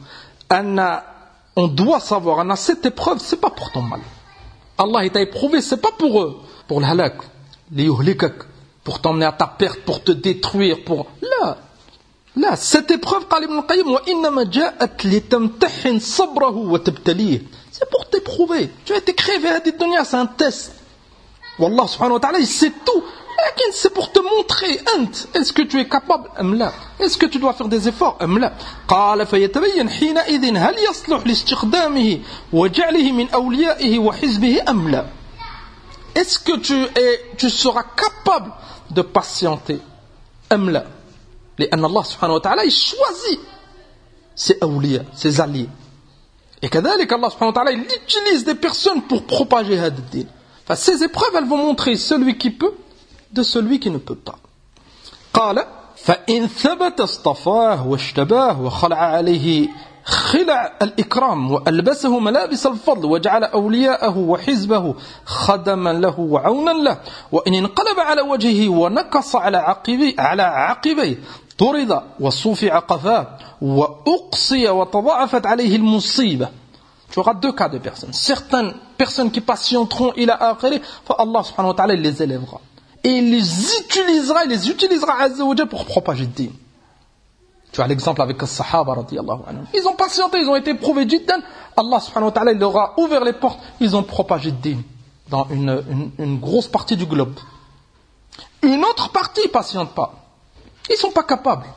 On doit savoir, cette épreuve, c'est pas pour ton mal. Allah il t'a éprouvé, c'est pas pour le halak, pour t'emmener à ta perte, pour te détruire, pour... Là, cette épreuve, قال ابن القيم وإنما جاءت لتمتحن صبره وتبتليه. C'est pour t'éprouver. Tu as été créé vers cette dunya, c'est un test. Wallah subhanahu wa ta'ala, il sait tout. C'est pour te montrer, est-ce que tu es capable? Est-ce que tu dois faire des efforts? قال فيتبين حينئذ هل يصلح لاستخدامه وجعله من أوليائه وحزبه أم لا. Est-ce que tu seras capable de patienter? أم لا. لأن الله سبحانه وتعالى il choisit ses awliya, ses alliés. Et كذلك Allah subhanahu wa ta'ala il utilise des personnes pour propager هذا الدين. Enfin, ces épreuves, elles vont montrer celui qui peut de celui qui ne peut pas. قال فإن ثبت اصطفاه واشتباه وخلع عليه خلع الإكرام وألبسه ملابس الفضل وجعل أولياءه وحزبه خدما له وعونا له وإن انقلب على وجهه ونكص على عقبيه طرد وصوفع قفاه وأقصي وتضاعفت عليه المصيبة. Tu auras deux cas de personnes. Certaines personnes qui patienteront ila akhiri, Allah subhanahu wa ta'ala il les élèvera. Et il les utilisera azza wa jalla pour propager le din. Tu as l'exemple avec les sahaba radiyallahu anhum. Ils ont patienté, ils ont été éprouvés jiddan. Allah subhanahu wa ta'ala il leur a ouvert les portes, ils ont propagé le din dans une grosse partie du globe. Une autre partie ne patiente pas. Ils ne sont pas capables.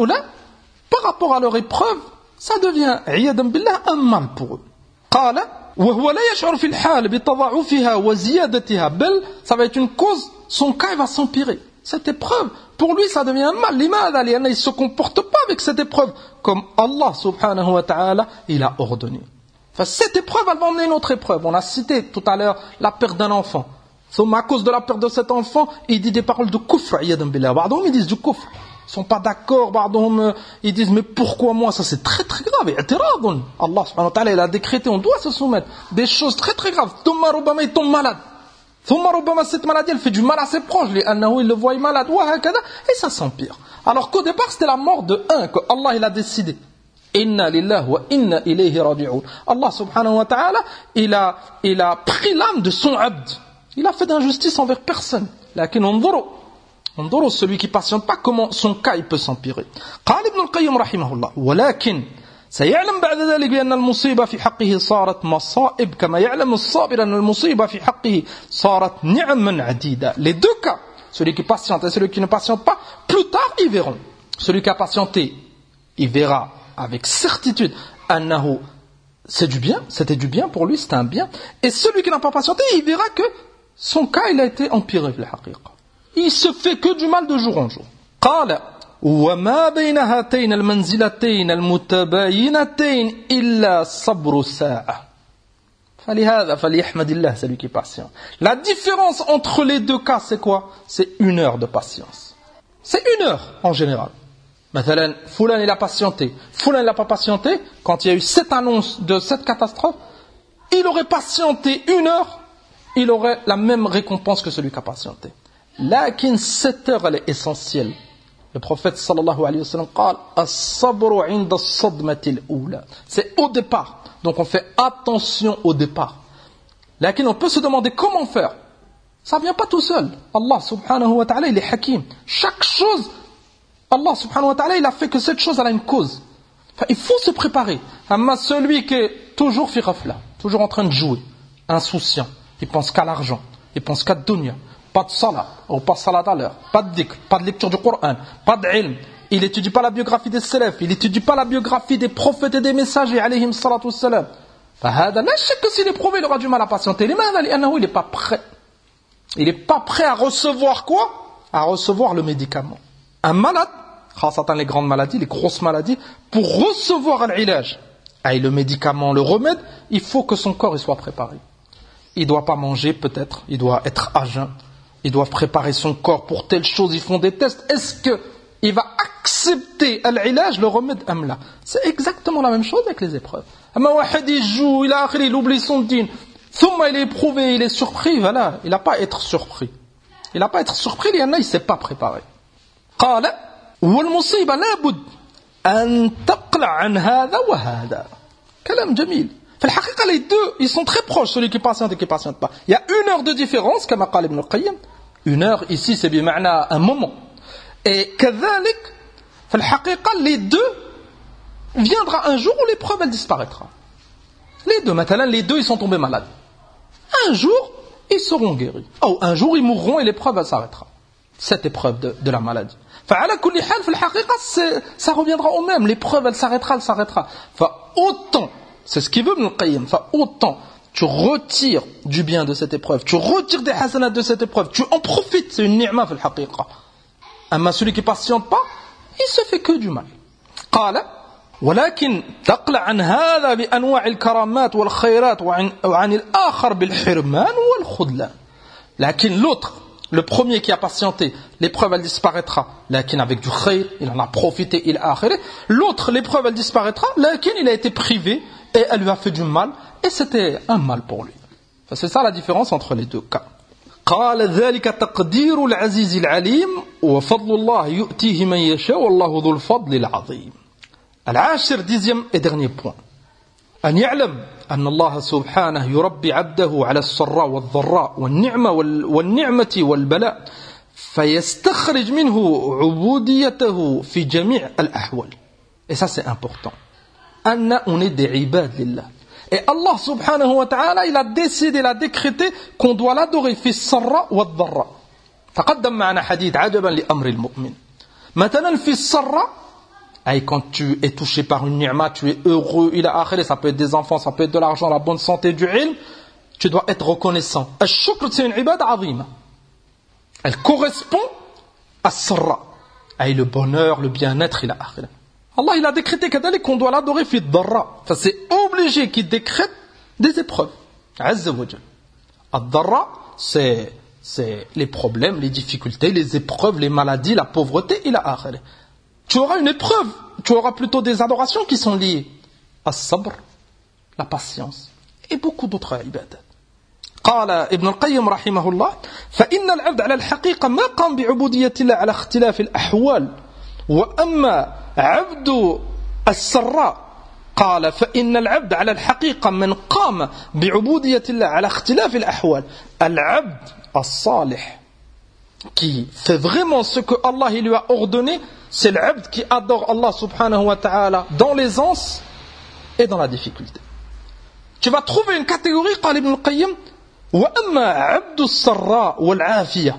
Par rapport à leur épreuve, ça devient, عياذا بالله, un mal pour eux. قال وهو لا يشعر في الحال بتضاعفها وزيادتها بل ça va être une cause, son cas il va s'empirer. Cette épreuve, pour lui ça devient un mal. لماذا؟ لأنه il ne se comporte pas avec cette épreuve comme Allah subhanahu wa ta'ala il a ordonné. Enfin, cette épreuve elle va emmener une autre épreuve. On a cité tout à l'heure la perte d'un enfant. À cause de la perte de cet enfant, il dit des paroles de kufr. Ils disent du kufr. Ils ne sont pas d'accord. Ils disent mais pourquoi moi? Ça c'est très très grave. Allah subhanahu wa ta'ala il a décrété, on doit se soumettre. Des choses très très graves. Il tombe malade. Cette maladie elle fait du mal à ses proches. Il le voit malade. Et ça s'empire. Alors qu'au départ c'était la mort de un que Allah il a décidé. Inna lillahi wa inna ilayhi raji'un. Allah subhanahu wa ta'ala il a pris l'âme de son abd. Il a fait d'injustice envers personne. لكن انظروا celui qui patiente pas comment son cas il peut s'empirer. قال ابن القيم رحمه الله ولكن سيعلم بعد ذلك بأن المصيبة في حقه صارت مصائب كما يعلم الصابر أن المصيبة في حقه صارت نعما عديدة. Les deux cas, celui qui patiente et celui qui ne patiente pas, plus tard ils verront. Celui qui a patienté, il verra avec certitude أنه c'est du bien, c'était du bien pour lui, c'était un bien. Et celui qui n'a pas patienté, il verra que son cas il a été empiré في الحقيقة. Il se fait que du mal de jour en jour. قال وما بين هاتين المنزلتين المتباينتين إلا صبر ساعة. فلهذا فليحمد الله celui qui est patient. La différence entre les deux cas c'est quoi? C'est 1 heure de patience. C'est 1 heure en général. مثلا Foulan il a patienté. Foulan il n'a pas patienté. Quand il y a eu cette annonce de cette catastrophe, il aurait patienté 1 heure, il aurait la même récompense que celui qui a patienté. Lakin cette heure elle est essentielle. Le prophète sallallahu alayhi wa sallam قال الصبر عند الصدمة الأولى. C'est au départ. Donc on fait attention au départ. Lakin on peut se demander comment faire. Ça vient pas tout seul. Allah subhanahu wa ta'ala il est hakim. Chaque chose, Allah subhanahu wa ta'ala il a fait que cette chose elle a une cause. Enfin, il faut se préparer. Amma celui qui est toujours fi ghafla, toujours en train de jouer, insouciant, il pense qu'à l'argent, il pense qu'à dunya. Pas de salat, ou pas de salat à l'heure, pas de dhikr, pas de lecture du Coran, pas d'ilm. Il n'étudie pas la biographie des salafs, il n'étudie pas la biographie des prophètes et des messagers, alayhim salatu wassalam. Fahada, la chèque que s'il est prouvé, il aura du mal à patienter. Il n'est pas prêt. Il n'est pas prêt à recevoir quoi? À recevoir le médicament. Un malade, khasatan les grandes maladies, les grosses maladies, pour recevoir l'ilaj, le médicament, le remède, il faut que son corps il soit préparé. Il ne doit pas manger peut-être, il doit être à jeun. Ils doivent préparer son corps pour telle chose, ils font des tests. Est-ce qu'il va accepter l'ilaj, le remède amla? C'est exactement la même chose avec les épreuves. Il joue, il oublie son din. Il est éprouvé, il est surpris, voilà. Il n'a pas à être surpris. Il n'a pas à être surpris, il ne s'est pas préparé. قال والمصيبة لابد أن تقلع عن هذا وهذا. كلام جميل. في الحقيقة les deux, ils sont très proches, celui qui patiente et qui ne patiente pas. Il y a 1 heure de différence, كما قال ابن القيم. 1 heure ici c'est بمعنى un moment. Et كذلك في الحقيقة les deux viendra un jour où l'épreuve elle disparaîtra. Les deux, maintenant les deux ils sont tombés malades. Un jour ils seront guéris. Ou un jour ils mourront et l'épreuve elle s'arrêtera. Cette épreuve de la maladie. فعلى كل حال في الحقيقة ça reviendra au même. L'épreuve elle s'arrêtera. Autant, c'est ce qu'il veut Ibn al-Qayyim, autant tu retires du bien de cette épreuve, tu retires des hasanats de cette épreuve, tu en profites, c'est une ni'ma في الحقيقة. أما celui qui patiente pas, il se fait que du mal. قال ولكن تقلع عن هذا بأنواع الكرامات والخيرات وعن الآخر بالحرمان والخذلان. لكن l'autre, le premier qui a patienté, l'épreuve elle disparaîtra, lakin avec du khayr, il en a profité, il a akhiré. L'autre, l'épreuve elle disparaîtra, lakin il a été privé et elle lui a fait du mal et c'était un mal pour lui. Enfin, c'est ça la différence entre les deux cas. قال ذلك تقدير العزيز العليم وفضل الله يؤتيه من يشاء والله ذو الفضل العظيم. العاشر, 10e et dernier point. أن يعلم أن الله سبحانه يربي عبده على السراء والضراء والنعمة والبلاء فيستخرج منه عبوديته في جميع الأحوال. Et ça c'est important. أن on est des عباد لله. Et Allah subhanahu wa ta'ala il a décidé, il a décrété qu'on doit l'adorer في السراء والضراء. تقدم معنا حديث عجبا لأمر المؤمن. مثلا في السراء Et quand tu es touché par une ni'ma, tu es heureux, ça peut être des enfants, ça peut être de l'argent, la bonne santé, du ilm, tu dois être reconnaissant. Al-shukr, c'est une ibada azima. Elle correspond à sarra, et le bonheur, le bien-être, Allah, il a décrété qu'on doit l'adorer fi darra. Enfin, c'est obligé qu'il décrète des épreuves. Azza wa Jal. Ad-darra, c'est les problèmes, les difficultés, les épreuves, les maladies, la pauvreté, Tu auras une épreuve, tu auras plutôt des adorations qui sont liées à sabr, la patience, et beaucoup d'autres ibadat. قال ابن القيم رحمه الله فإن العبد على الحقيقة ما قام بعبودية الله على اختلاف الأحوال وأما عبد السراء قال فإن العبد على الحقيقة من قام بعبودية الله على اختلاف الأحوال العبد الصالح qui fait vraiment ce que Allah lui a ordonné, c'est l'abd qui adore Allah subhanahu wa ta'ala dans l'aisance et dans la difficulté. Tu vas trouver une catégorie, قال ابن القيم وأما عبد السراء والعافية.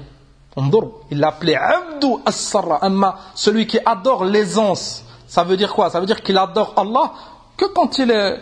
Il l'a appelé عبد السراء, أما celui qui adore l'aisance. Ça veut dire quoi? Ça veut dire qu'il adore Allah que quand il est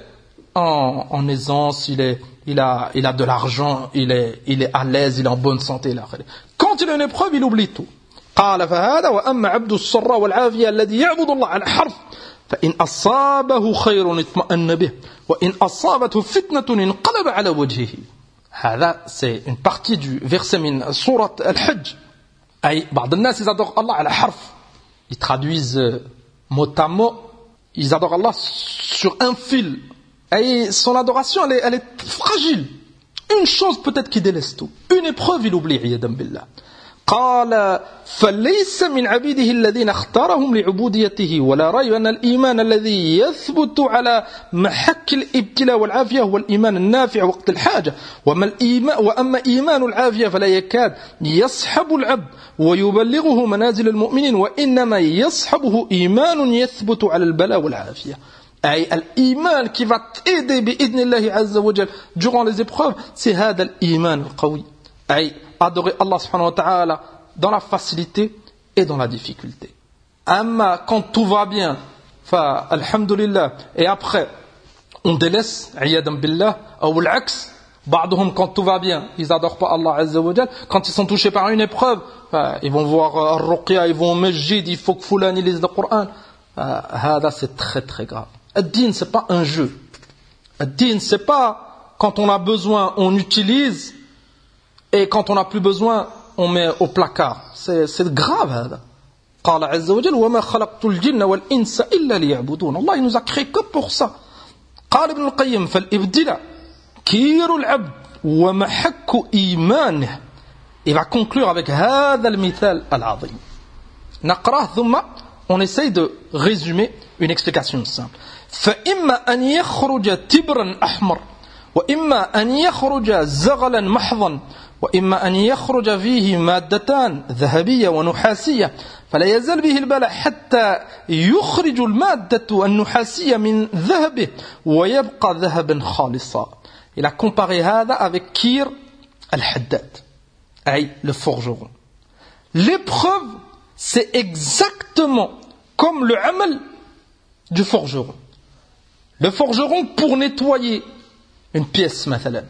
en aisance, il a de l'argent, il est à l'aise, il est en bonne santé. Quand il a une épreuve, il oublie tout. قال فهذا وأما عبد السراء والعافية الذي يعبد الله على حرف فإن أصابه خير اطمأن به وإن أصابته فتنة انقلب على وجهه. هذا c'est une partie du verset min sourate Al-Hajj. أي بعض الناس ils adorent Allah على حرف. Ils traduisent mot à mot. Ils adorent Allah sur un fil. Et son adoration, elle est fragile. Une chose peut-être qui délaisse tout. Une épreuve, il oublie. عياذا بالله. قال فليس من عبيده الذين اختارهم لعبوديته ولا ريب أن الإيمان الذي يثبت على محك الابتلاء والعافية هو الإيمان النافع وقت الحاجة وأما إيمان العافية فلا يكاد يصحب العبد ويبلغه منازل المؤمنين وإنما يصحبه إيمان يثبت على البلاء والعافية. الإيمان qui va t'aider بإذن الله عز وجل durant les épreuves, c'est هذا الإيمان القوي. Adorer Allah subhanahu wa ta'ala dans la facilité et dans la difficulté. Amma quand tout va bien, alhamdulillah, et après on délaisse, iyadan billah, ou l'aks, بعضهم quand tout va bien, ils adorent pas Allah azza wa jal, quand ils sont touchés par une épreuve, ils vont voir al-ruqya, ils vont au masjid, il faut que Fulan il lise le Coran. Hada c'est très très grave. Ad-din c'est pas un jeu. Ad-din c'est pas quand on a besoin on utilise et quand on n'a plus besoin, on met au placard. C'est grave, هذا. قال عز وجل وما خلقت الجن والإنس إلا ليعبدون. Allah il nous a créé que pour ça. قال ابن القيم فالإبتلاء كير العبد ومحك إيمانه. Il va conclure avec هذا المثال العظيم. نقرأه ثم on essaye de résumer une explication simple. فإما أن يخرج تبرا أحمر وإما أن يخرج زغلا محضا وإما أن يخرج فيه مادتان ذهبية ونحاسية فلا يزال به البلاء حتى يخرج المادة النحاسية من ذهبه ويبقى ذهبا خالصا. Il a comparé هذا avec Kir al-Haddad, أي le forgeron. L'épreuve, c'est exactement comme le amal du forgeron. Le forgeron, pour nettoyer une pièce, مثلا,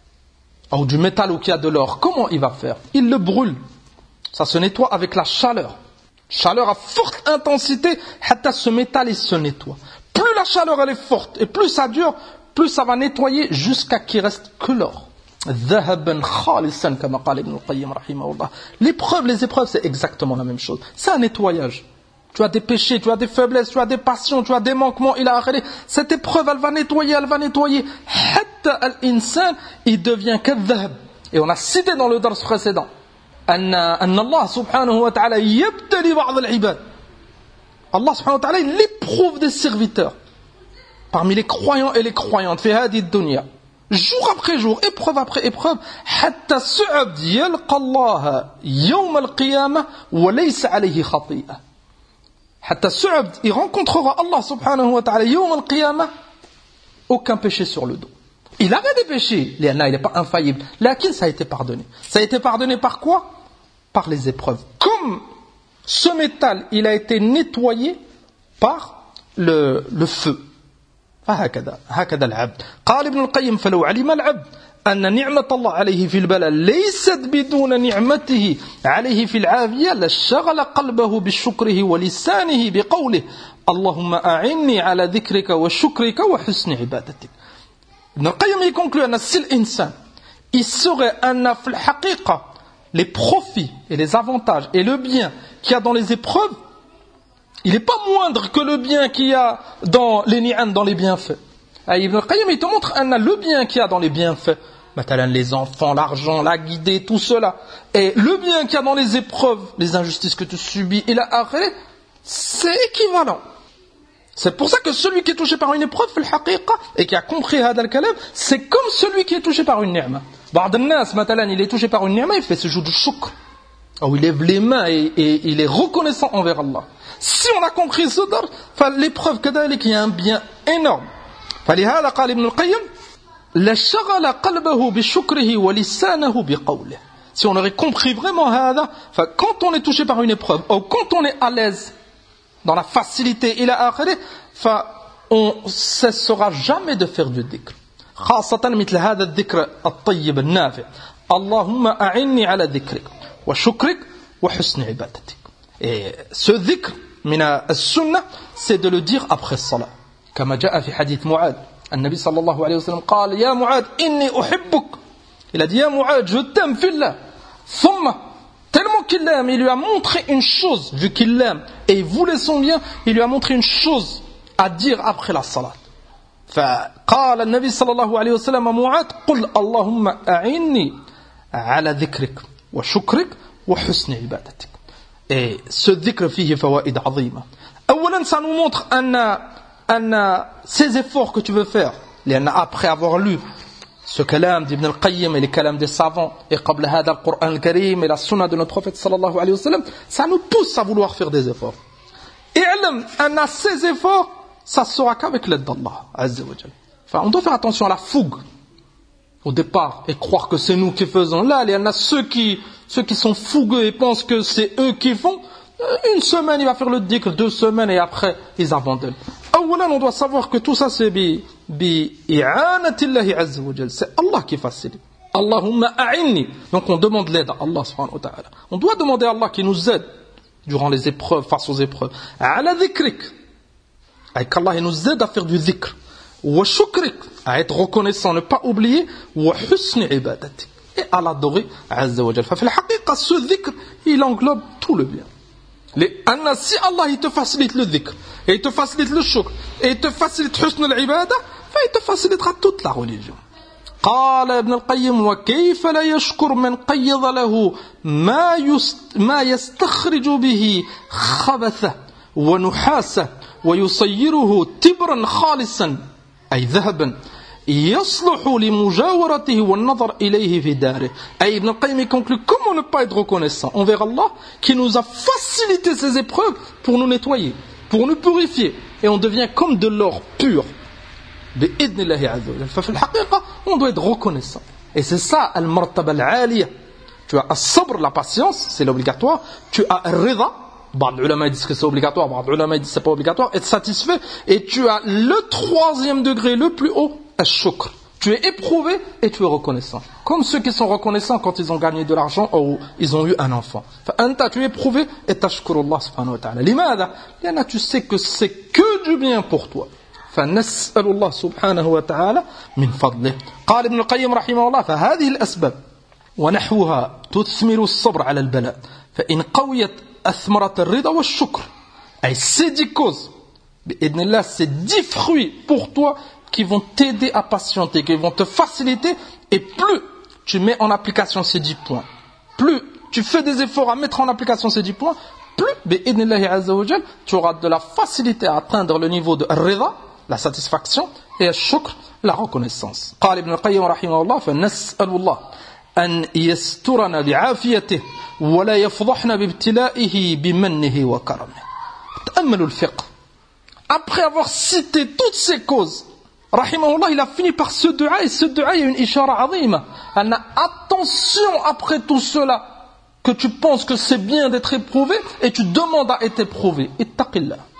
ou du métal ou qu'il y a de l'or, comment il va faire? Il le brûle. Ça se nettoie avec la chaleur. Chaleur à forte intensité, hatta ce métal il se nettoie. Plus la chaleur elle est forte et plus ça dure, plus ça va nettoyer jusqu'à qu'il reste que l'or. ذهبا خالصا كما قال ابن القيم رحمه الله. Les épreuves, c'est exactement la même chose. C'est un nettoyage. Tu as des péchés, tu as des faiblesses, tu as des passions, tu as des manquements. Cette épreuve, elle va nettoyer. Hatta al-insan, il devient kadhab. Et on a cité dans le dars précédent أن Allah subhanahu wa ta'ala يبتلي بعض العباد. Allah subhanahu wa ta'ala, il éprouve des serviteurs parmi les croyants et les croyantes في هذه الدنيا. Jour après jour, épreuve après épreuve, حتى العبد يلقى الله يوم القيامة وليس عليه خطيئة. حتى العبد il rencontrera Allah subhanahu wa ta'ala يوم القيامة, aucun péché sur le dos. Il avait des péchés, il n'est pas infaillible, lakin ça a été pardonné. Ça a été pardonné par quoi? Par les épreuves. Comme ce métal, il a été nettoyé par le feu. هكذا العبد. قال ابن القيم فلو علم العبد أن نعمة الله عليه في البلاء ليست بدون نعمته عليه في العافية لشغل قلبه بشكره ولسانه بقوله اللهم أعني على ذكرك وشكرك وحسن عبادتك. ابن القيم conclut أن si l'insan il saurait أن في الحقيقة les profits et les avantages et le bien qu'il y a dans les épreuves, il n'est pas moindre que le bien qu'il y a dans les ni'am, dans les bienfaits. Ibn al-Qayyim, il te montre le bien qu'il y a dans les bienfaits. Les enfants, l'argent, la guidée, tout cela. Et le bien qu'il y a dans les épreuves, les injustices que tu subis, et la arrêt, c'est équivalent. C'est pour ça que celui qui est touché par une épreuve, et qui a compris Hadal Kalam, c'est comme celui qui est touché par une ni'ma. Il est touché par une ni'ma, il fait ce jour de shukr. Il lève les mains et il est reconnaissant envers Allah. Si on a compris ce dar, l'épreuve qu'il y a un bien énorme. فلهذا قال ابن القيم لشغل قلبه بشكره ولسانه بقوله. Si on aurait compris vraiment هذا, quand on est touché par une épreuve, ou quand on est à l'aise dans la facilité et la akhirah, on ne cessera jamais de faire du dhikr. خاصة مثل هذا الذكر الطيب النافع. اللهم أعني على ذكرك وشكرك وحسن عبادتك. Et ce dhikr من السنة, c'est de le dire après الصلاة. كما جاء في حديث معاذ النبي صلى الله عليه وسلم قال يا معاذ إني أحبك. Il a dit يا معاذ je t'aime في الله. ثم tellement qu'il l'aime, il lui a montré une chose, vu qu'il l'aime et il voulait son bien, il lui a montré une chose à dire après la salat. فقال النبي صلى الله عليه وسلم معاذ قل اللهم أعني على ذكرك وشكرك وحسن عبادتك. Et ce dhikr فيه فوائد عظيمة. أولا ça nous montre ces efforts que tu veux faire, après avoir lu ce kalam d'Ibn al-Qayyim et les kalams des savants, et قبل هذا القرآن الكريم et la sunna de notre prophète sallallahu alayhi wa sallam, ça nous pousse à vouloir faire des efforts. Et ces efforts, ça sera qu'avec l'aide d'Allah azza wa jal. On doit faire attention à la fougue au départ et croire que c'est nous qui faisons. Là, il y en a ceux qui sont fougueux et pensent que c'est eux qui font. Une semaine, il va faire le dhikr, 2 semaines et après, ils abandonnent. On doit savoir que tout ça, c'est bi'a'anatillahi azza wa jal. C'est Allah qui facilite. Allahumma a'inni. Donc on demande l'aide à Allah subhanahu wa ta'ala. On doit demander à Allah qui nous aide durant les épreuves, face aux épreuves. Ala dhikrik. Avec Allah, il nous aide à faire du dhikr. Wa shukrik. À être reconnaissant, ne pas oublier. Wa husni ibadatik. Et à l'adorer azza wa jal. Fa fil haqiqa, ce dhikr, il englobe tout le bien. Si Allah il te facilite le dhikr, et il te facilite le shukr, et il te facilite husn al-ibada, il te facilitera toute la religion. قال ابن القيم وكيف لا يشكر من قيض له ما يستخرج به خبثه ونحاسه ويصيره تبرا خالصا أي ذهبا يصلح لمجاورته والنظر إليه في داره. Et Ibn al-Qayyim conclut comment ne pas être reconnaissant envers Allah qui nous a facilité ces épreuves pour nous nettoyer, pour nous purifier, et on devient comme de l'or pur. بإذن الله عز وجل. ففي الحقيقة on doit être reconnaissant. Et c'est ça al-martaba al-aliyah. Tu as as-sabr, la patience, c'est l'obligatoire. Tu as al-rida. بعض العلماء disent que c'est obligatoire, بعض العلماء disent que c'est pas obligatoire. Être satisfait. Et tu as le 3e degré, le plus haut, al-shukr. Tu es éprouvé et tu es reconnaissant. Comme ceux qui sont reconnaissants quand ils ont gagné de l'argent ou ils ont eu un enfant. فأنت, tu es éprouvé et tashkur Allah subhanahu wa ta'ala. لماذا؟ لأن tu sais que c'est que du bien pour toi. فنسأل الله سبحانه وتعالى من فضله. قال ابن القيم رحمه الله فهذه الأسباب ونحوها تثمر الصبر على البلاء فإن قويت أثمرة الرضا والشكر. أي ces 10 causes بإذن الله, c'est 10 fruits pour toi qui vont t'aider à patienter, qui vont te faciliter, et plus tu mets en application ces 10 points, plus tu fais des efforts à mettre en application ces 10 points, plus بإذن الله عز وجل tu auras de la facilité à atteindre le niveau de الرضا, la satisfaction, et الشكر, la reconnaissance. قال ابن القيم رحمه الله فنسأل الله أن يسترنا بعافيته ولا يفضحنا بابتلائه بمنه وكرمه. تأملوا الفقه. Après avoir cité toutes ces causes, rahimahullah, il a fini par ce dua, et ce dua, il y a une ishara azima. Attention après tout cela, que tu penses que c'est bien d'être éprouvé, et tu demandes à être éprouvé. Ittaqillah.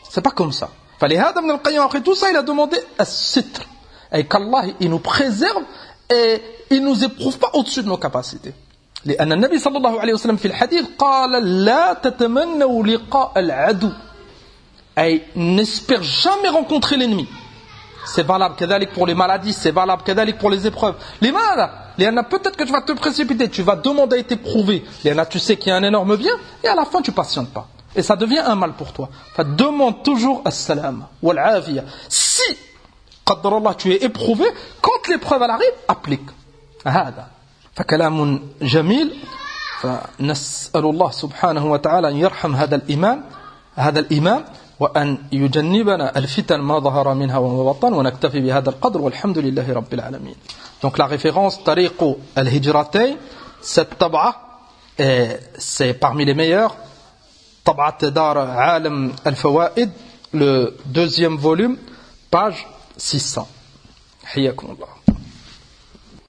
C'est pas comme ça. فلهذا ابن القيم après tout ça il a demandé الستر. Et qu'Allah il nous préserve et il nous éprouve pas au-dessus de nos capacités. لأن النبي صلى الله عليه وسلم في الحديث قال لا تتمنوا لقاء العدو. Et n'espère jamais rencontrer l'ennemi. C'est valable كذلك pour les maladies, c'est valable كذلك pour les épreuves. لماذا؟ لأن peut-être que tu vas te précipiter, tu vas demander à être éprouvé. لأن tu sais qu'il y a un énorme bien et à la fin tu patientes pas. Et ça devient un mal pour toi. Demande toujours as-salam wal afiya. Si قدر الله tu es éprouvé, quand l'épreuve elle arrive, applique. هذا. فكلام جميل. فنسأل الله سبحانه وتعالى أن يرحم هذا الإمام وأن يجنبنا الفتن ما ظهر منها وما بطن ونكتفي بهذا القدر والحمد لله رب العالمين. Donc la référence طريق الهجرتين, cette tab'a, c'est parmi les meilleurs. طبعة دار عالم الفوائد, le deuxième volume, page 600. حياكم الله.